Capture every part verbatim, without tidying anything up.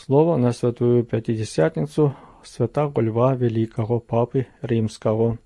Слово на Святую Пятидесятницу Святого Льва Великого, Папы Римского.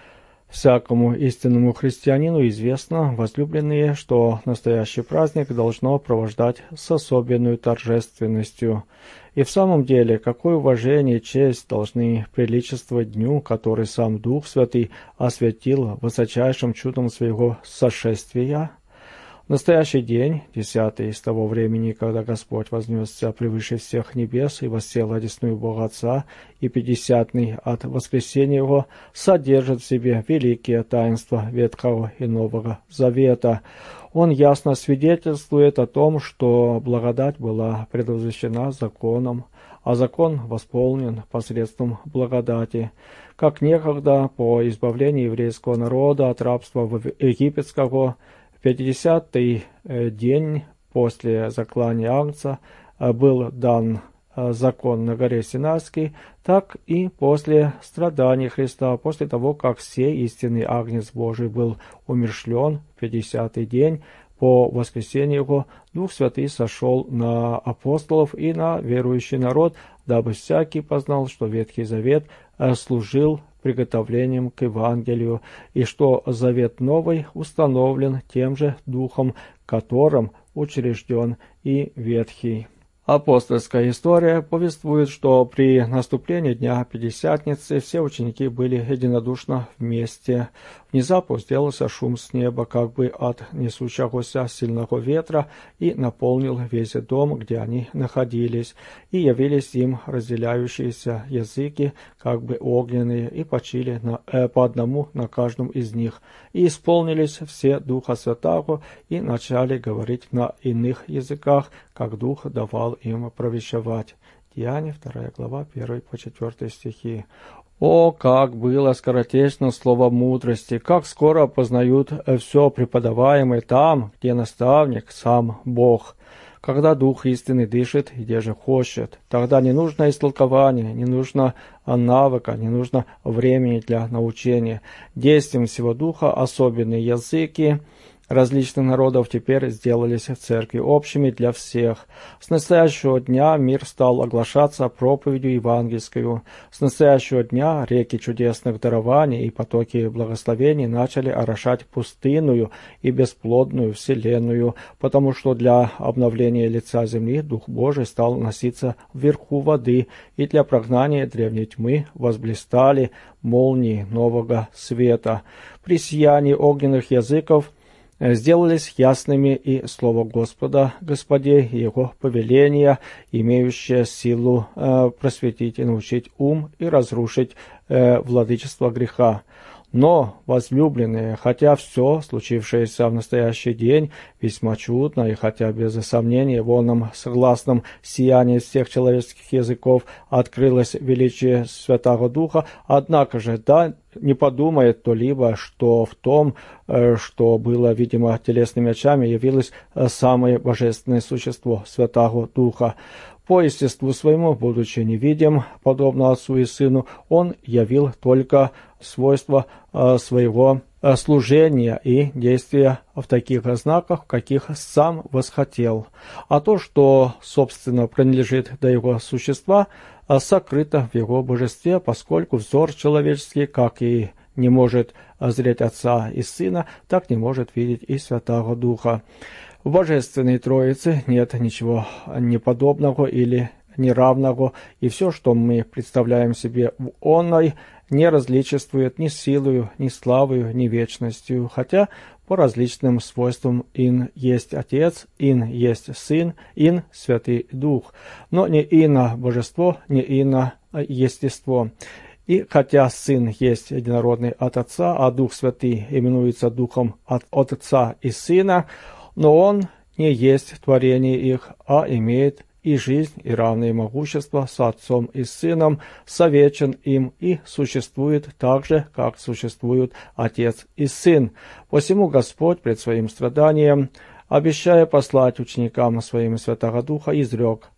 Всякому истинному христианину известно, возлюбленные, что настоящий праздник должно провождать с особенной торжественностью. И в самом деле, какое уважение и честь должны приличествовать дню, который сам Дух Святый осветил высочайшим чудом своего сошествия? Настоящий день, десятый с того времени, когда Господь вознесся превыше всех небес и воссел одесную Бога Отца, и пятидесятный от воскресения Его, содержит в себе великие таинства Ветхого и Нового Завета. Он ясно свидетельствует о том, что благодать была предвозвещена законом, а закон восполнен посредством благодати. Как некогда по избавлению еврейского народа от рабства египетского, в пятидесятый день после заклания Агнца был дан закон на горе Синайской, так и после страданий Христа, после того, как сей истинный Агнец Божий был умерщвлен, в пятидесятый день по воскресению Его, Дух Святый сошел на апостолов и на верующий народ, дабы всякий познал, что Ветхий Завет служил приготовлением к Евангелию, и что Завет Новый установлен тем же Духом, которым учрежден и Ветхий. Апостольская история повествует, что при наступлении Дня Пятидесятницы все ученики были единодушно вместе. Внезапно сделался шум с неба, как бы от несущегося сильного ветра, и наполнил весь дом, где они находились. И явились им разделяющиеся языки, как бы огненные, и почили на, э, по одному на каждом из них. И исполнились все Духа Святаго, и начали говорить на иных языках, как Дух давал им провещевать. Деяния, вторая глава, первый по четвертый стихи. О, как было скоротечно слово мудрости, как скоро познают все преподаваемое там, где наставник сам Бог. Когда Дух истины дышит, где же хочет, тогда не нужно истолкования, не нужно навыка, не нужно времени для научения. Действием всего Духа особенные языки различных народов теперь сделались в церкви общими для всех. С настоящего дня мир стал оглашаться проповедью евангельскую. С настоящего дня реки чудесных дарований и потоки благословений начали орошать пустынную и бесплодную вселенную, потому что для обновления лица земли Дух Божий стал носиться вверху воды, и для прогнания древней тьмы возблистали молнии нового света. При сиянии огненных языков сделались ясными и слово Господа, Господи, и Его повеления, имеющие силу э, просветить и научить ум и разрушить э, владычество греха. Но, возлюбленные, хотя все, случившееся в настоящий день, весьма чудно, и хотя без сомнения в оном согласном сиянии всех человеческих языков открылось величие Святого Духа, однако же, да, не подумает кто-либо, что в том, что было, видимо, телесными очами, явилось самое божественное существо Святого Духа. По естеству своему, будучи невидим, подобно Отцу и Сыну, Он явил только свойства своего служения и действия в таких знаках, каких сам восхотел. А то, что, собственно, принадлежит до Его существа, сокрыто в Его божестве, поскольку взор человеческий, как и не может зреть Отца и Сына, так не может видеть и Святого Духа. В Божественной Троице нет ничего неподобного или неравного, и все, что мы представляем себе в оной, не различествует ни силою, ни славою, ни вечностью, хотя по различным свойствам ин есть Отец, ин есть Сын, ин Святый Дух, но не ино Божество, не ино естество. И хотя Сын есть единородный от Отца, а Дух Святый именуется Духом от, от Отца и Сына, но Он не есть творение их, а имеет и жизнь, и равное могущество с Отцом и Сыном, совечен им и существует так же, как существуют Отец и Сын. Посему Господь пред своим страданием, обещая послать ученикам своим Святого Духа, изрек: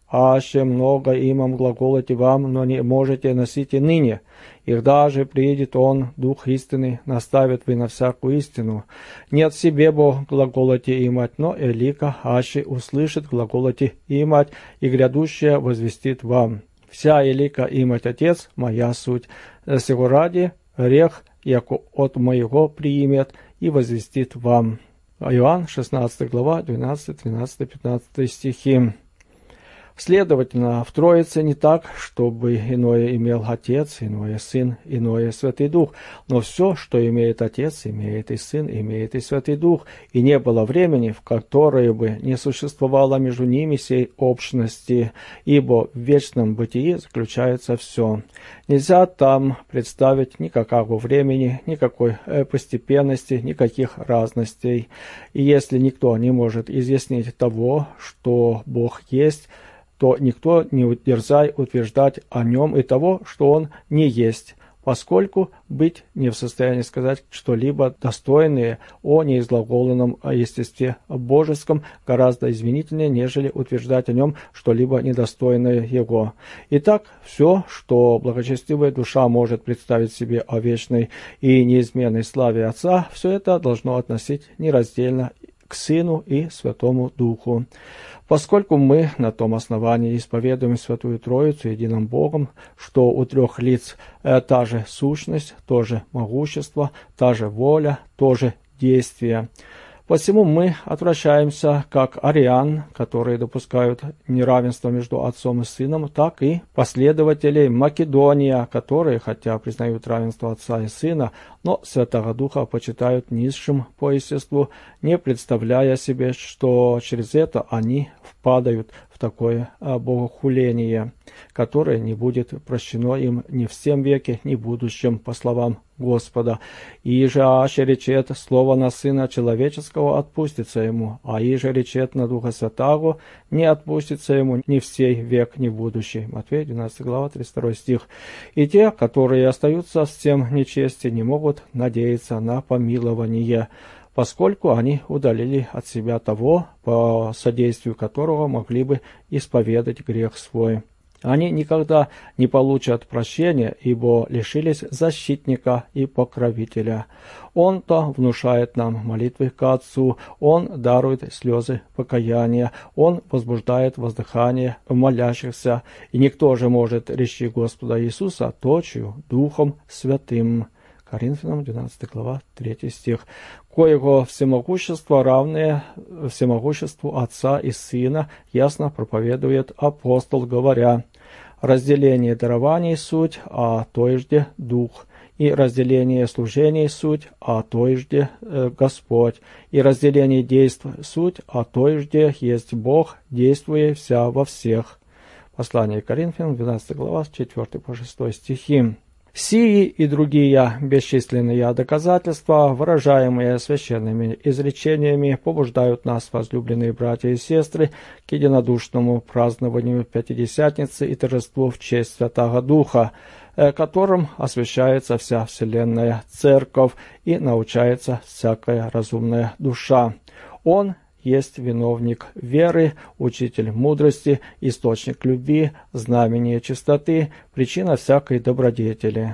аще много имам глаголоте вам, но не можете носить и ныне. Когда же приедет Он, Дух истины, наставит вы на всякую истину. Не от себе бо глаголоте имать, но элика, аще услышит глаголоте имать, и грядущее возвестит вам. Вся элика имать Отец, моя суть. Сего ради рех, яко от моего приимет, и возвестит вам». Иоанн, шестнадцатая глава, двенадцатый, тринадцатый, пятнадцатый стихи. Следовательно, в Троице не так, чтобы иное имел Отец, иное Сын, иное Святый Дух, но все, что имеет Отец, имеет и Сын, имеет и Святый Дух, и не было времени, в которое бы не существовало между ними сей общности, ибо в вечном бытии заключается все. Нельзя там представить никакого времени, никакой постепенности, никаких разностей. И если никто не может изъяснить того, что Бог есть, то никто не дерзай утверждать о нем и того, что он не есть, поскольку быть не в состоянии сказать что-либо достойное о неизглаголенном естестве божеском гораздо извинительнее, нежели утверждать о нем что-либо недостойное его. Итак, все, что благочестивая душа может представить себе о вечной и неизменной славе Отца, все это должно относить нераздельно к Сыну и Святому Духу. Поскольку мы на том основании исповедуем Святую Троицу единым Богом, что у трех лиц э, та же сущность, то же могущество, та же воля, то же действие. Посему мы отвращаемся как ариан, которые допускают неравенство между Отцом и Сыном, так и последователей Македония, которые, хотя признают равенство Отца и Сына, но Святого Духа почитают низшим по естеству, не представляя себе, что через это они впадают в такое богохуление, которое не будет прощено им ни в сем веке, ни в будущем, по словам Господа. «И же аще речет слово на Сына Человеческого, отпустится ему, а и же речет на Духа Святаго, не отпустится ему ни в сей век, ни в будущий». Матфея, двенадцатая глава, тридцать второй стих. «И те, которые остаются с тем нечести, не могут надеяться на помилование, поскольку они удалили от себя того, по содействию которого могли бы исповедать грех свой. Они никогда не получат прощения, ибо лишились защитника и покровителя. Он-то внушает нам молитвы к Отцу, Он дарует слезы покаяния, Он возбуждает воздыхание молящихся, и никто же может речи Господа Иисуса точью, Духом Святым». Коринфянам, двенадцатая глава, третий стих. «Коего всемогущество, равное всемогуществу Отца и Сына, ясно проповедует апостол, говоря: разделение дарований суть, а тоежде Дух, и разделение служений суть, а тоежде э, Господь, и разделение действ суть, а тоежде есть Бог, действуя вся во всех». Послание к Коринфянам, двенадцатая глава, с четвёртого по шестой стихи. Сии и другие бесчисленные доказательства, выражаемые священными изречениями, побуждают нас, возлюбленные братья и сестры, к единодушному празднованию Пятидесятницы и торжеству в честь Святаго Духа, которым освящается вся вселенная Церковь и научается всякая разумная душа. Он есть виновник веры, учитель мудрости, источник любви, знамение чистоты, причина всякой добродетели.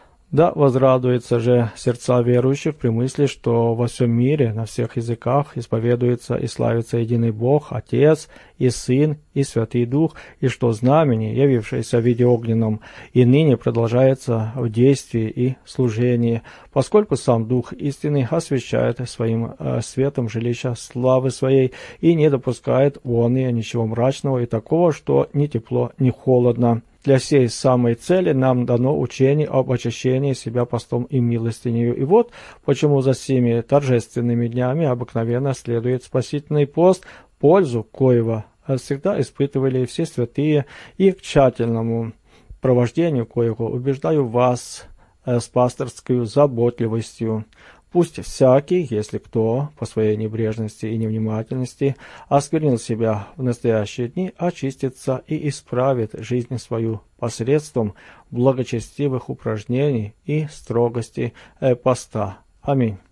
Да возрадуется же сердца верующих при мысли, что во всем мире, на всех языках исповедуется и славится единый Бог, Отец и Сын и Святый Дух, и что знамение, явившееся в виде огненном, и ныне продолжается в действии и служении, поскольку сам Дух истины освещает своим э, светом жилища славы своей и не допускает он и ничего мрачного и такого, что ни тепло, ни холодно. Для сей самой цели нам дано учение об очищении себя постом и милостинею. И вот почему за сими торжественными днями обыкновенно следует спасительный пост, пользу коего всегда испытывали все святые, и к тщательному провождению коего убеждаю вас с пасторской заботливостью. Пусть всякий, если кто, по своей небрежности и невнимательности, осквернил себя в настоящие дни, очистится и исправит жизнь свою посредством благочестивых упражнений и строгости поста. Аминь.